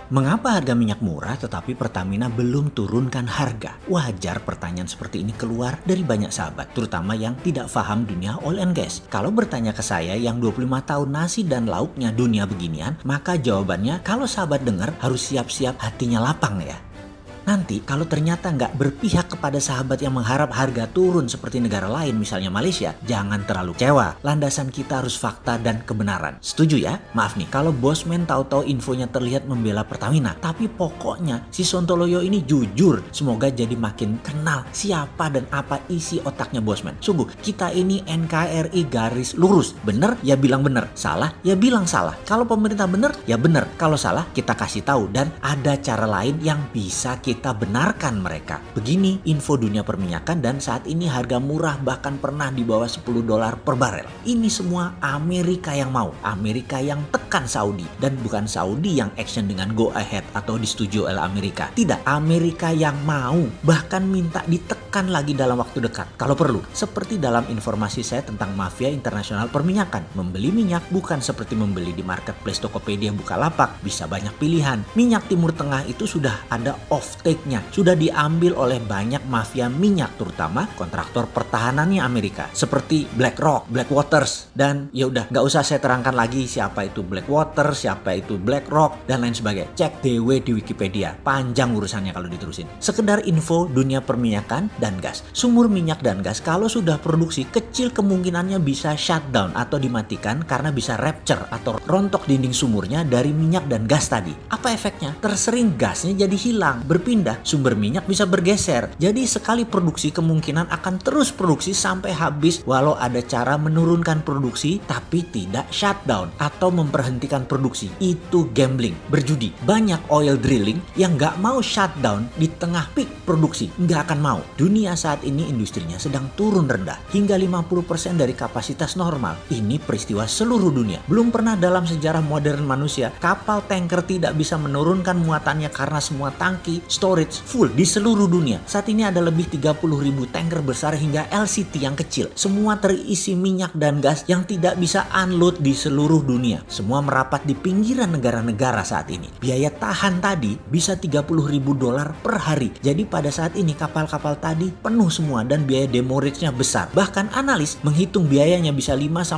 Mengapa harga minyak murah tetapi Pertamina belum turunkan harga? Wajar pertanyaan seperti ini keluar dari banyak sahabat, terutama yang tidak paham dunia oil and gas. Kalau bertanya ke saya yang 25 tahun nasi dan lauknya dunia beginian, maka jawabannya kalau sahabat dengar harus siap-siap hatinya lapang ya. Nanti kalau ternyata nggak berpihak kepada sahabat yang mengharap harga turun seperti negara lain misalnya Malaysia, jangan terlalu kecewa. Landasan kita harus fakta dan kebenaran. Setuju ya? Maaf nih, kalau Bosman tahu-tahu infonya terlihat membela Pertamina, tapi pokoknya si Sontoloyo ini jujur. Semoga jadi makin kenal siapa dan apa isi otaknya Bosman. Sungguh, kita ini NKRI garis lurus. Bener ya bilang bener, salah ya bilang salah. Kalau pemerintah bener ya bener, kalau salah kita kasih tahu dan ada cara lain yang bisa kita benarkan mereka. Begini info dunia perminyakan dan saat ini harga murah bahkan pernah di bawah $10 per barel. Ini semua Amerika yang mau. Amerika yang tekan Saudi dan bukan Saudi yang action dengan go ahead atau disetujui oleh Amerika. Tidak, Amerika yang mau bahkan minta ditekan lagi dalam waktu dekat kalau perlu. Seperti dalam informasi saya tentang mafia internasional perminyakan. Membeli minyak bukan seperti membeli di marketplace Tokopedia Bukalapak, bisa banyak pilihan. Minyak Timur Tengah itu sudah ada off-take-nya, sudah diambil oleh banyak mafia minyak, terutama kontraktor pertahanannya Amerika seperti BlackRock, Blackwaters, dan ya udah nggak usah saya terangkan lagi siapa itu Blackwater, siapa itu BlackRock dan lain sebagainya. Cek DW di Wikipedia, panjang urusannya kalau diterusin. Sekedar info dunia perminyakan dan gas. Sumur minyak dan gas kalau sudah produksi kecil kemungkinannya bisa shutdown atau dimatikan karena bisa rupture atau rontok dinding sumurnya dari minyak dan gas tadi. Apa efeknya? Tersering gasnya jadi hilang, berpindah, sumber minyak bisa bergeser. Jadi sekali produksi kemungkinan akan terus produksi sampai habis walau ada cara menurunkan produksi tapi tidak shutdown atau memberhentikan produksi. Itu gambling, berjudi. Banyak oil drilling yang nggak mau shutdown di tengah peak produksi, nggak akan mau. Dunia saat ini industrinya sedang turun rendah hingga 50% dari kapasitas normal. Ini peristiwa seluruh dunia. Belum pernah dalam sejarah modern manusia kapal tanker tidak bisa menurunkan muatannya karena semua tangki storage full di seluruh dunia. Saat ini ada lebih 30.000 tanker besar hingga LCT yang kecil. Semua terisi minyak dan gas yang tidak bisa unload di seluruh dunia. Semua merapat di pinggiran negara-negara saat ini. Biaya tahan tadi bisa $30.000 per hari. Jadi pada saat ini kapal-kapal tadi penuh semua dan biaya demurrage-nya besar. Bahkan analis menghitung biayanya bisa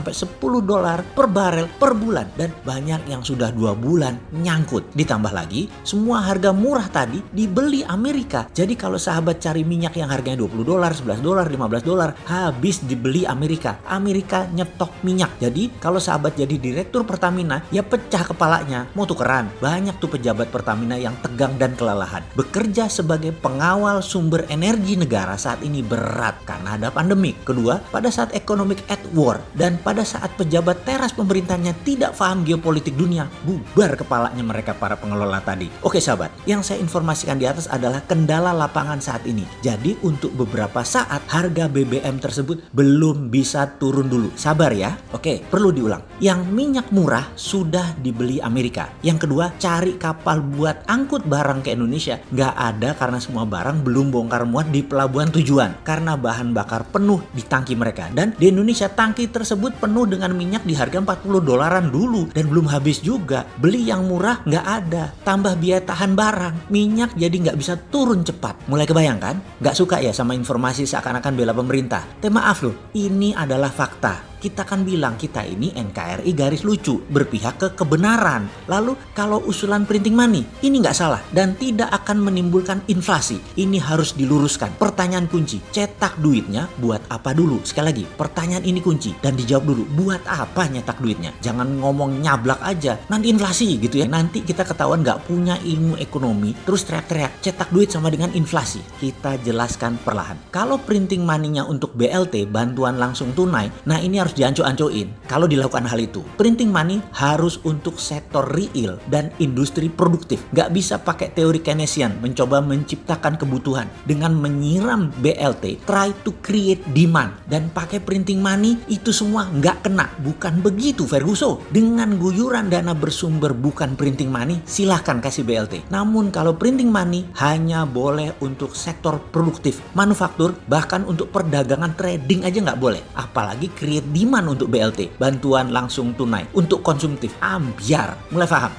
$5-10 per barel per bulan dan banyak yang sudah 2 bulan nyangkut. Ditambah lagi semua harga murah tadi dibeli Amerika. Jadi kalau sahabat cari minyak yang harganya $20, $11, $15 habis dibeli Amerika. Amerika nyetok minyak. Jadi kalau sahabat jadi direktur Pertamina ya pecah kepalanya. Mau tukeran. Banyak tuh pejabat Pertamina yang tegang dan kelelahan. Bekerja sebagai pengawal sumber energi negara saat ini berat karena ada pandemik. Kedua, pada saat economic at war dan pada saat pejabat teras pemerintahnya tidak paham geopolitik dunia, bubar kepalanya mereka para pengelola tadi. Oke sahabat, yang saya informasikan di atas adalah kendala lapangan saat ini. Jadi untuk beberapa saat harga BBM tersebut belum bisa turun dulu. Sabar ya. Oke, perlu diulang. Yang minyak murah sudah dibeli Amerika. Yang kedua, cari kapal buat angkut barang ke Indonesia. Nggak ada karena semua barang belum bongkar muat di pelabuhan tujuan. Karena bahan bakar penuh di tangki mereka. Dan di Indonesia tangki tersebut penuh dengan minyak di harga $40 dulu. Dan belum habis juga. Beli yang murah nggak ada. Tambah biaya tahan barang. Minyak jadi nggak bisa turun cepat. Mulai kebayang kan? Nggak suka ya sama informasi seakan-akan bela pemerintah. Maaf loh, ini adalah fakta. Kita kan bilang kita ini NKRI garis lucu, berpihak ke kebenaran. Lalu kalau usulan printing money, ini nggak salah dan tidak akan menimbulkan inflasi. Ini harus diluruskan. Pertanyaan kunci, cetak duitnya buat apa dulu? Sekali lagi, pertanyaan ini kunci dan dijawab dulu. Buat apa nyetak duitnya? Jangan ngomong nyablak aja, nanti inflasi gitu ya. Nanti kita ketahuan nggak punya ilmu ekonomi, terus teriak-teriak, cetak duit sama dengan inflasi. Kita jelaskan perlahan. Kalau printing money-nya untuk BLT, bantuan langsung tunai, nah ini harus dianco-ancoin kalau dilakukan hal itu. Printing money harus untuk sektor real dan industri produktif. Gak bisa pakai teori Keynesian mencoba menciptakan kebutuhan dengan menyiram BLT, try to create demand dan pakai printing money itu semua gak kena. Bukan begitu Ferguson. Dengan guyuran dana bersumber bukan printing money, silahkan kasih BLT. Namun kalau printing money hanya boleh untuk sektor produktif, manufaktur, bahkan untuk perdagangan trading aja gak boleh. Apalagi create demand untuk BLT, bantuan langsung tunai, untuk konsumtif. Ambiar, mulai paham?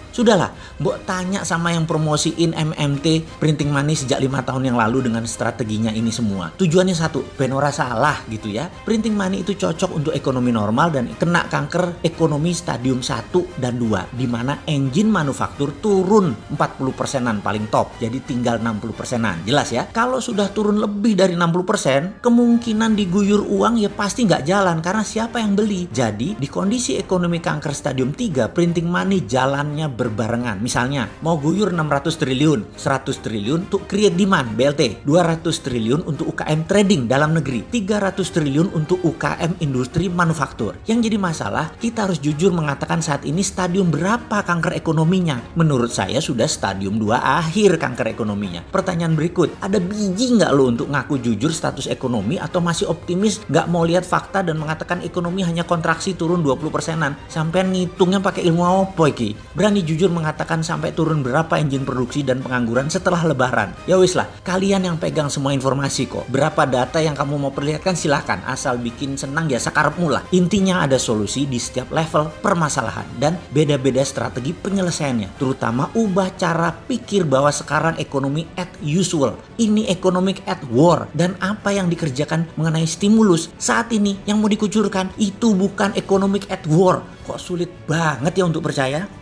Sudahlah, mbok tanya sama yang promosiin MMT printing money sejak 5 tahun yang lalu dengan strateginya ini semua. Tujuannya satu, ben ora salah gitu ya. Printing money itu cocok untuk ekonomi normal dan kena kanker ekonomi stadium 1 dan 2, di mana engine manufaktur turun 40%-an paling top, jadi tinggal 60%-an. Jelas ya? Kalau sudah turun lebih dari 60%, kemungkinan diguyur uang ya pasti nggak jalan karena siapa yang beli. Jadi di kondisi ekonomi kanker stadium 3, printing money jalannya berbarengan. Misalnya mau guyur 600 triliun, 100 triliun untuk create demand BLT, 200 triliun untuk UKM trading dalam negeri, 300 triliun untuk UKM industri manufaktur. Yang jadi masalah, kita harus jujur mengatakan saat ini stadium berapa kanker ekonominya. Menurut saya sudah stadium 2 akhir kanker ekonominya. Pertanyaan berikut, ada biji nggak lo untuk ngaku jujur status ekonomi atau masih optimis nggak mau lihat fakta dan mengatakan ekonomi hanya kontraksi turun 20%-an? Sampean ngitungnya pakai ilmu apa iki? Berani jujur mengatakan sampai turun berapa engine produksi dan pengangguran setelah lebaran? Ya wis lah, kalian yang pegang semua informasi kok. Berapa data yang kamu mau perlihatkan silahkan, asal bikin senang ya sakarepmu lah. Intinya ada solusi di setiap level permasalahan dan beda-beda strategi penyelesaiannya. Terutama ubah cara pikir bahwa sekarang ekonomi at usual. Ini economic at war, dan apa yang dikerjakan mengenai stimulus saat ini yang mau dikucurkan itu bukan economic at war. Kok sulit banget ya untuk percaya?